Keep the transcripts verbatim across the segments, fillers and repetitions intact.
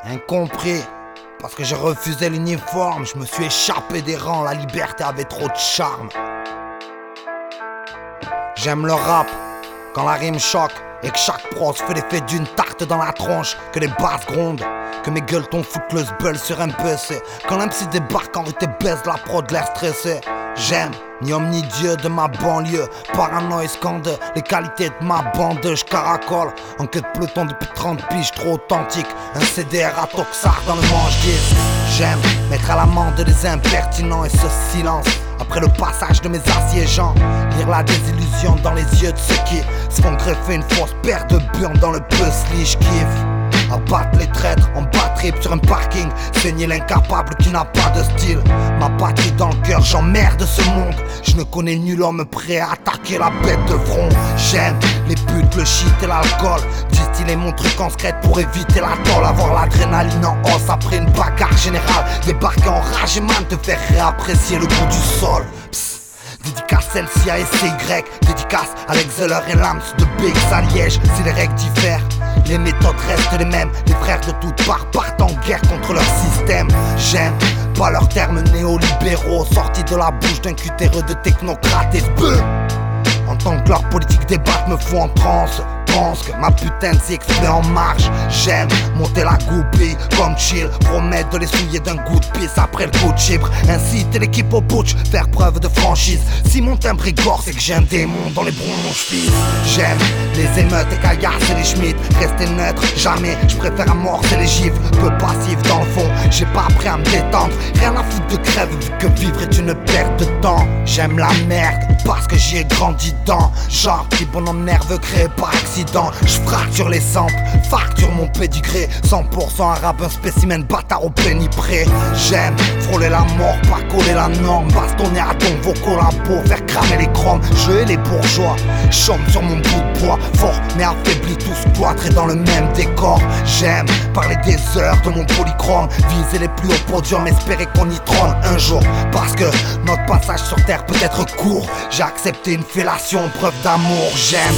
Incompris, parce que j'ai refusé l'uniforme, je me suis échappé des rangs, la liberté avait trop de charme. J'aime le rap, quand la rime choque et que chaque prose fait l'effet d'une tarte dans la tronche, que les basses grondent, que mes gueuletons foutent le zbeul sur un P C, quand l'M C débarque en rue et baise la prod l'air stressé. J'aime, ni homme ni dieu de ma banlieue, paranoïe scande les qualités de ma bande. Je caracole en queue de peloton depuis trente piges, trop authentique, un C D R à Toxar dans le manche dix. J'aime mettre à l'amende les impertinents et ce silence après le passage de mes assiégeants, lire la désillusion dans les yeux de ceux qui se font greffer une fausse paire de burnes dans le puzzle. Je kiffe abattre les traîtres en bad trip sur un parking, saigner l'incapable qui n'a pas de style. Ma patrie dans le cœur, j'emmerde ce monde. Je ne connais nul homme prêt à attaquer la bête de front. J'aime les putes, le shit et l'alcool, distiller mon truc en secret pour éviter la tôle. Avoir l'adrénaline en hausse après une bagarre générale, débarquer en rage et man te faire réapprécier le goût du sol. Psst. Dédicace L C A et C Y, dédicace Alex Zeller et Lams de B X à Liège. Si les règles diffèrent, les méthodes restent les mêmes. Les frères de toutes parts partent en guerre contre leur système. J'aime pas leurs termes néolibéraux sortis de la bouche d'un cutéreux de technocrates et sbeux. En tant que leur politique débatte me fout en transe, pense que ma putain de six met en marche. J'aime monter la goupille comme chill, promettre de les souiller d'un goût de pisse après le coup de chibre. Inciter l'équipe au putsch, faire preuve de franchise. Si mon timbre est gore, c'est que j'ai un démon dans les bronches fils. J'aime les émeutes et caillasses et les schmitts, rester neutre, jamais, je préfère amorcer les gifles. Peu passif dans le fond, j'ai pas appris à me détendre. Rien à foutre de crève vu que vivre est une perte de temps. J'aime la merde parce que j'y ai grandi dans. Genre petit bonhomme nerveux créé par accident. Je fracture les samples, facture mon pédigré. Cent pour cent arabe, un spécimen bâtard au pénipré. J'aime frôler la mort, pas coller la norme. Bastonner à ton vos collabos, faire cramer les chromes. Je et les bourgeois, chôme sur mon bout de bois. Fort mais affaibli, tous cloîtrés dans le même décor. J'aime parler des heures de mon polychrome, viser les plus hauts podiums, espérer qu'on y trône un jour. Parce que notre passage sur terre peut être court. J'ai accepté une fellation, preuve d'amour. J'aime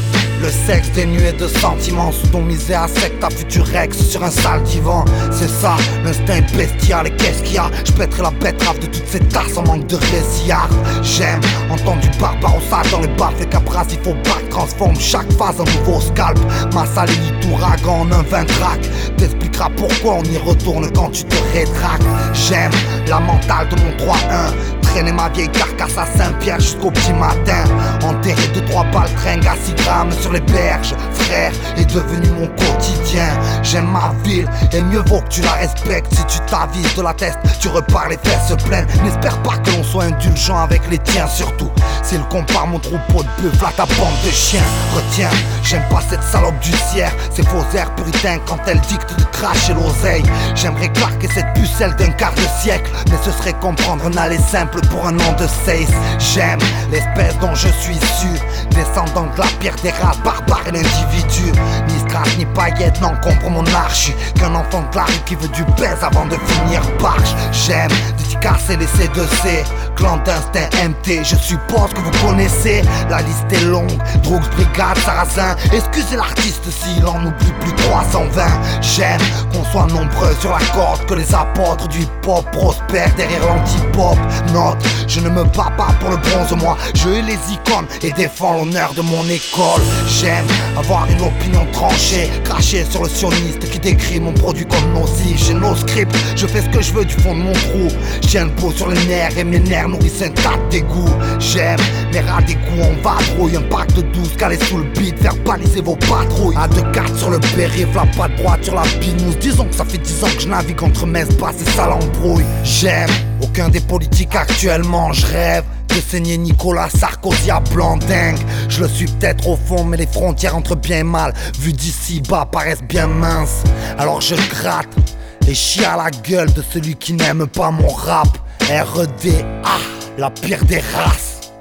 le sexe dénué de sentiments, sodomisé à sec ta future ex sur un sale divan. C'est ça, l'instinct bestial. Et qu'est-ce qu'il y a? Je pèterai la betterave de toutes ces tasses en manque de résillard. J'aime entendre du barbarossa dans les baffes et capras. Il faut back, transforme chaque phase en nouveau scalp. Ma salélite ouragan en un vingt track. T'expliqueras pourquoi on y retourne quand tu te rétractes. J'aime la mentale de mon trois un, traîner ma vieille carcasse à Saint-Pierre jusqu'au petit matin. Enterrer deux trois balles tringues à six grammes sur les berges, frère, est devenu mon quotidien. J'aime ma ville et mieux vaut que tu la respectes. Si tu t'avises de la teste, tu repars les fesses pleines. N'espère pas que l'on soit indulgent avec les tiens, surtout s'ils comparent mon troupeau de bœufs à ta bande de chiens. Retiens, j'aime pas cette salope du ciel, ces faux airs puritains quand elle dicte de cracher l'oseille. J'aimerais claquer cette pucelle d'un quart de siècle, mais ce serait comprendre un aller simple pour un nom de seis. J'aime l'espèce dont je suis issu, descendant de la pire des races, barbare et l'individu. Ni strass ni paillettes n'encombrent mon arche, qu'un enfant de la rue qui veut du baise avant de finir barge. J'aime dédicacer les C deux C, clan d'instinct M T, je suppose que vous connaissez. La liste est longue, Drugs, Brigade, Sarrazin. Excusez l'artiste s'il en oublie plus trois cent vingt. J'aime qu'on soit nombreux sur la corde, que les apôtres du hip-hop prospèrent derrière l'anti-pop. Note, je ne me bats pas pour le bronze, moi je hais les icônes et défends l'honneur de mon école. J'aime avoir une opinion tranchée, cracher sur le sioniste qui décrit mon produit comme nocif. J'ai nos scripts, je fais ce que je veux du fond de mon trou. J'ai le peau sur les nerfs et mes nerfs nourrissent un tas d'égout. J'aime les rats d'égout en vadrouille, un pack de douze calé sous le beat, faire baliser vos patrouilles. A deux quatre sur le périph', la patte droite sur la binouze. Disons que ça fait dix ans que je navigue entre Metz, Basse et ça l'embrouille. J'aime aucun des politiques actuellement, je rêve de saigner Nicolas Sarkozy à Blandingue. Je le suis peut-être au fond, mais les frontières entre bien et mal, vues d'ici bas, paraissent bien minces. Alors je gratte et chie à la gueule de celui qui n'aime pas mon rap. R E D A, la pire des races.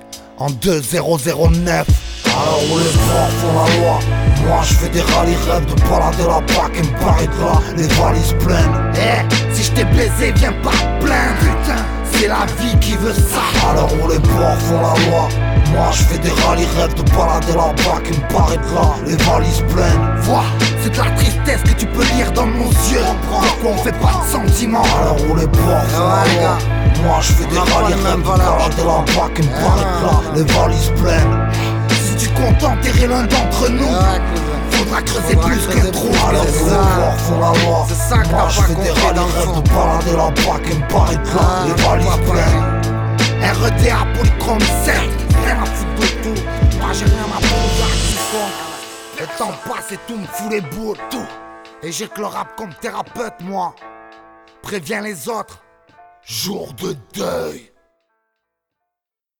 En deux zéro zéro neuf. Alors où les forts font la loi, moi je fais des rallyes, rêve de balader la plaque et me barrer de là, les valises pleines. Eh, hey, si je t'ai baisé, viens pas te plaindre, putain, c'est la vie qui veut ça. Alors où les porcs font la loi, moi je fais des rallyes, rêve de balader la plaque et me barrer de là, les valises pleines. Vois, c'est de la tristesse que tu peux lire dans mon yeux. bâtiment. Alors où les ports font la loi. Moi je fais des rallyes, rêves de balader la bac et me barrer là, les valises pleines. Si tu comptes enterrer l'un d'entre nous, faudra creuser plus que trop. Alors où les ports font la loi. C'est ça que t'as Moi pas je fais des compris rallyes, dans le rêves fond. de balader la bac et me barrer là, les valises pleines. R E T A Polychrome sept, rien à foutre de tout. Moi j'ai rien à foutre de qui font. Le temps passe et tout me fout les boules, tout. Et j'ai que le rap comme thérapeute, moi. Préviens les autres, jour de deuil.